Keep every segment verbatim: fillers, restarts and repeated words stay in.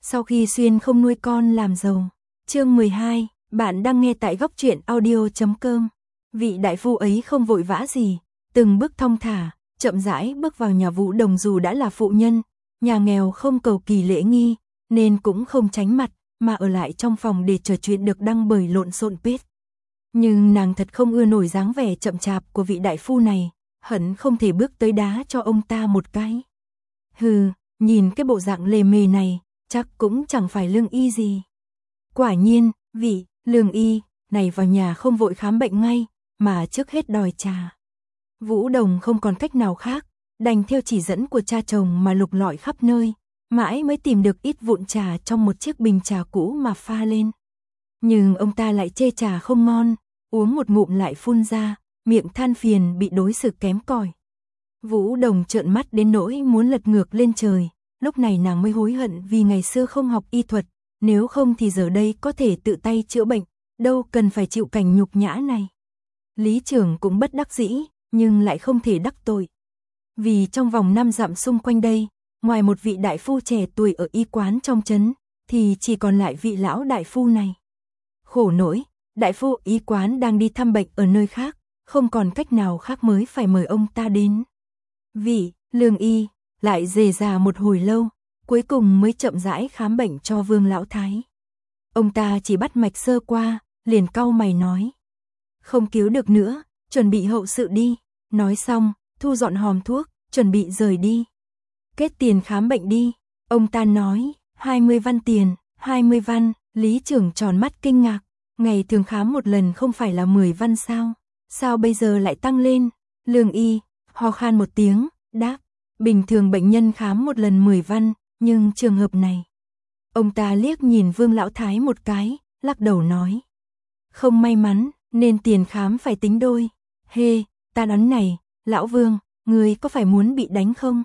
sau khi xuyên không nuôi con làm giàu. Chương mười hai, bạn đang nghe tại góc truyện audio chấm com. Vị đại phu ấy không vội vã gì, từng bước thong thả, chậm rãi bước vào nhà Vũ Đồng. Dù đã là phụ nhân, nhà nghèo không cầu kỳ lễ nghi, nên cũng không tránh mặt, mà ở lại trong phòng để trò chuyện được đăng bởi lộn xộn pết. Nhưng nàng thật không ưa nổi dáng vẻ chậm chạp của vị đại phu này, hận không thể bước tới đá cho ông ta một cái. Hừ, nhìn cái bộ dạng lề mề này, chắc cũng chẳng phải lương y gì. Quả nhiên, vị lương y này vào nhà không vội khám bệnh ngay, mà trước hết đòi trà. Vũ Đồng không còn cách nào khác, đành theo chỉ dẫn của cha chồng mà lục lọi khắp nơi, mãi mới tìm được ít vụn trà trong một chiếc bình trà cũ mà pha lên. Nhưng ông ta lại chê trà không ngon, uống một ngụm lại phun ra, miệng than phiền bị đối xử kém cỏi. Vũ Đồng trợn mắt đến nỗi muốn lật ngược lên trời, lúc này nàng mới hối hận vì ngày xưa không học y thuật, nếu không thì giờ đây có thể tự tay chữa bệnh, đâu cần phải chịu cảnh nhục nhã này. Lý trưởng cũng bất đắc dĩ, nhưng lại không thể đắc tội. Vì trong vòng năm dặm xung quanh đây, ngoài một vị đại phu trẻ tuổi ở y quán trong trấn, thì chỉ còn lại vị lão đại phu này. Khổ nỗi, đại phu y quán đang đi thăm bệnh ở nơi khác, không còn cách nào khác mới phải mời ông ta đến. Vị lương y lại dề già một hồi lâu, cuối cùng mới chậm rãi khám bệnh cho Vương lão thái. Ông ta chỉ bắt mạch sơ qua, liền cau mày nói: "Không cứu được nữa, chuẩn bị hậu sự đi." Nói xong, thu dọn hòm thuốc, chuẩn bị rời đi. "Kết tiền khám bệnh đi." Ông ta nói. hai mươi văn tiền. hai mươi văn. Lý trưởng tròn mắt kinh ngạc. Ngày thường khám một lần không phải là mười văn sao? Sao bây giờ lại tăng lên? Lương y ho khan một tiếng, đáp: "Bình thường bệnh nhân khám một lần mười văn, nhưng trường hợp này." Ông ta liếc nhìn Vương lão thái một cái, lắc đầu nói: "Không may mắn, nên tiền khám phải tính đôi." "Hê, ta nói này, lão Vương, người có phải muốn bị đánh không?"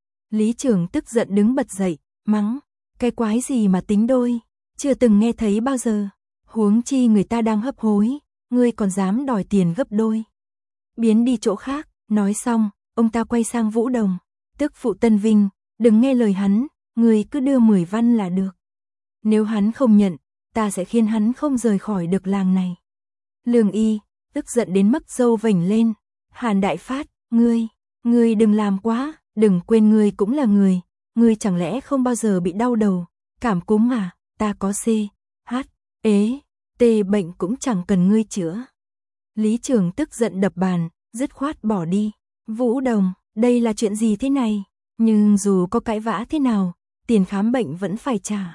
Lý trưởng tức giận đứng bật dậy, mắng: "Cái quái gì mà tính đôi, chưa từng nghe thấy bao giờ. Huống chi người ta đang hấp hối, ngươi còn dám đòi tiền gấp đôi. Biến đi chỗ khác." Nói xong, ông ta quay sang Vũ Đồng: "Tức phụ Tân Vinh, đừng nghe lời hắn, ngươi cứ đưa mười văn là được. Nếu hắn không nhận, ta sẽ khiến hắn không rời khỏi được làng này." Lương y tức giận đến mức râu vểnh lên: "Hàn Đại Phát, ngươi, ngươi đừng làm quá, đừng quên ngươi cũng là người, ngươi chẳng lẽ không bao giờ bị đau đầu, cảm cúm à? Ta có C, H, ế, T bệnh cũng chẳng cần ngươi chữa." Lý trưởng tức giận đập bàn, dứt khoát bỏ đi. "Vũ Đồng, đây là chuyện gì thế này? Nhưng dù có cãi vã thế nào, tiền khám bệnh vẫn phải trả."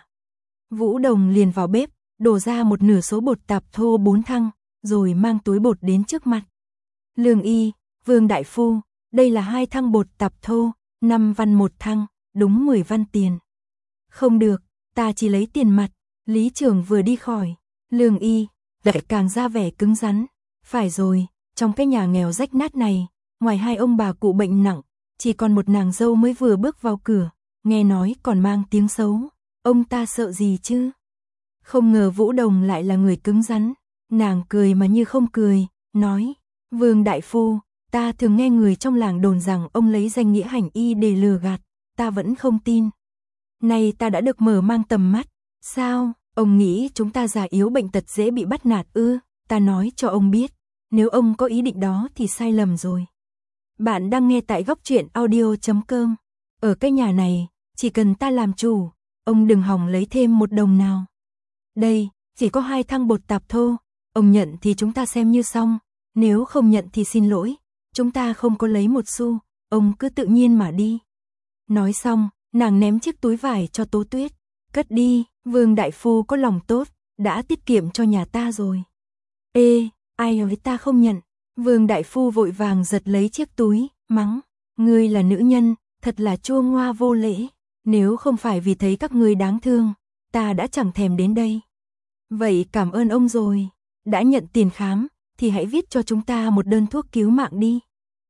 Vũ Đồng liền vào bếp, đổ ra một nửa số bột tạp thô bốn thăng, rồi mang túi bột đến trước mặt. "Lương y, Vương đại phu, đây là hai thăng bột tạp thô, năm văn một thăng, đúng mười văn tiền." "Không được, ta chỉ lấy tiền mặt." Lý trưởng vừa đi khỏi, Lương y lại càng ra vẻ cứng rắn: "Phải rồi, trong cái nhà nghèo rách nát này, ngoài hai ông bà cụ bệnh nặng, chỉ còn một nàng dâu mới vừa bước vào cửa, nghe nói còn mang tiếng xấu, ông ta sợ gì chứ?" Không ngờ Vũ Đồng lại là người cứng rắn, nàng cười mà như không cười, nói: "Vương đại phu, ta thường nghe người trong làng đồn rằng ông lấy danh nghĩa hành y để lừa gạt, ta vẫn không tin. Nay ta đã được mở mang tầm mắt. Sao, ông nghĩ chúng ta già yếu bệnh tật dễ bị bắt nạt ư? Ta nói cho ông biết, nếu ông có ý định đó thì sai lầm rồi." Bạn đang nghe tại góc truyện audio chấm com. Ở cái nhà này, chỉ cần ta làm chủ, ông đừng hòng lấy thêm một đồng nào. Đây, chỉ có hai thăng bột tạp thô, ông nhận thì chúng ta xem như xong, nếu không nhận thì xin lỗi, chúng ta không có lấy một xu, ông cứ tự nhiên mà đi. Nói xong, nàng ném chiếc túi vải cho Tố Tuyết: "Cất đi, Vương đại phu có lòng tốt, đã tiết kiệm cho nhà ta rồi." "Ê, ai với ta không nhận?" Vương đại phu vội vàng giật lấy chiếc túi, mắng: "Ngươi là nữ nhân, thật là chua ngoa vô lễ, nếu không phải vì thấy các ngươi đáng thương, ta đã chẳng thèm đến đây." "Vậy cảm ơn ông rồi, đã nhận tiền khám, thì hãy viết cho chúng ta một đơn thuốc cứu mạng đi."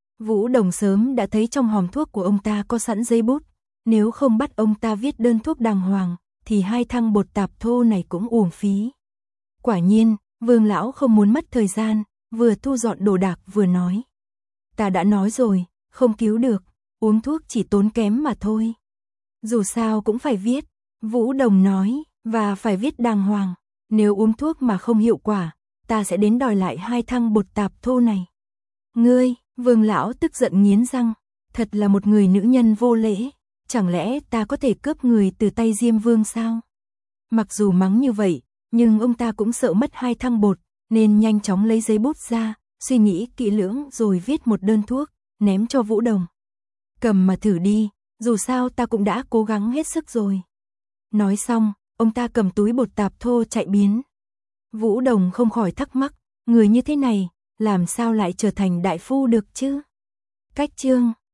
Vũ Đồng sớm đã thấy trong hòm thuốc của ông ta có sẵn giấy bút, nếu không bắt ông ta viết đơn thuốc đàng hoàng, thì hai thăng bột tạp thô này cũng uổng phí. Quả nhiên, Vương lão không muốn mất thời gian, vừa thu dọn đồ đạc vừa nói: "Ta đã nói rồi, không cứu được, uống thuốc chỉ tốn kém mà thôi. Dù sao cũng phải viết, Vũ Đồng nói, và phải viết đàng hoàng, nếu uống thuốc mà không hiệu quả, ta sẽ đến đòi lại hai thăng bột tạp thô này. Ngươi, Vương lão tức giận nghiến răng, thật là một người nữ nhân vô lễ, chẳng lẽ ta có thể cướp người từ tay Diêm Vương sao? Mặc dù mắng như vậy, nhưng ông ta cũng sợ mất hai thăng bột, nên nhanh chóng lấy giấy bút ra, suy nghĩ kỹ lưỡng rồi viết một đơn thuốc, ném cho Vũ Đồng. Cầm mà thử đi, dù sao ta cũng đã cố gắng hết sức rồi. Nói xong, ông ta cầm túi bột tạp thô chạy biến. Vũ Đồng không khỏi thắc mắc, người như thế này, làm sao lại trở thành đại phu được chứ? Cách chương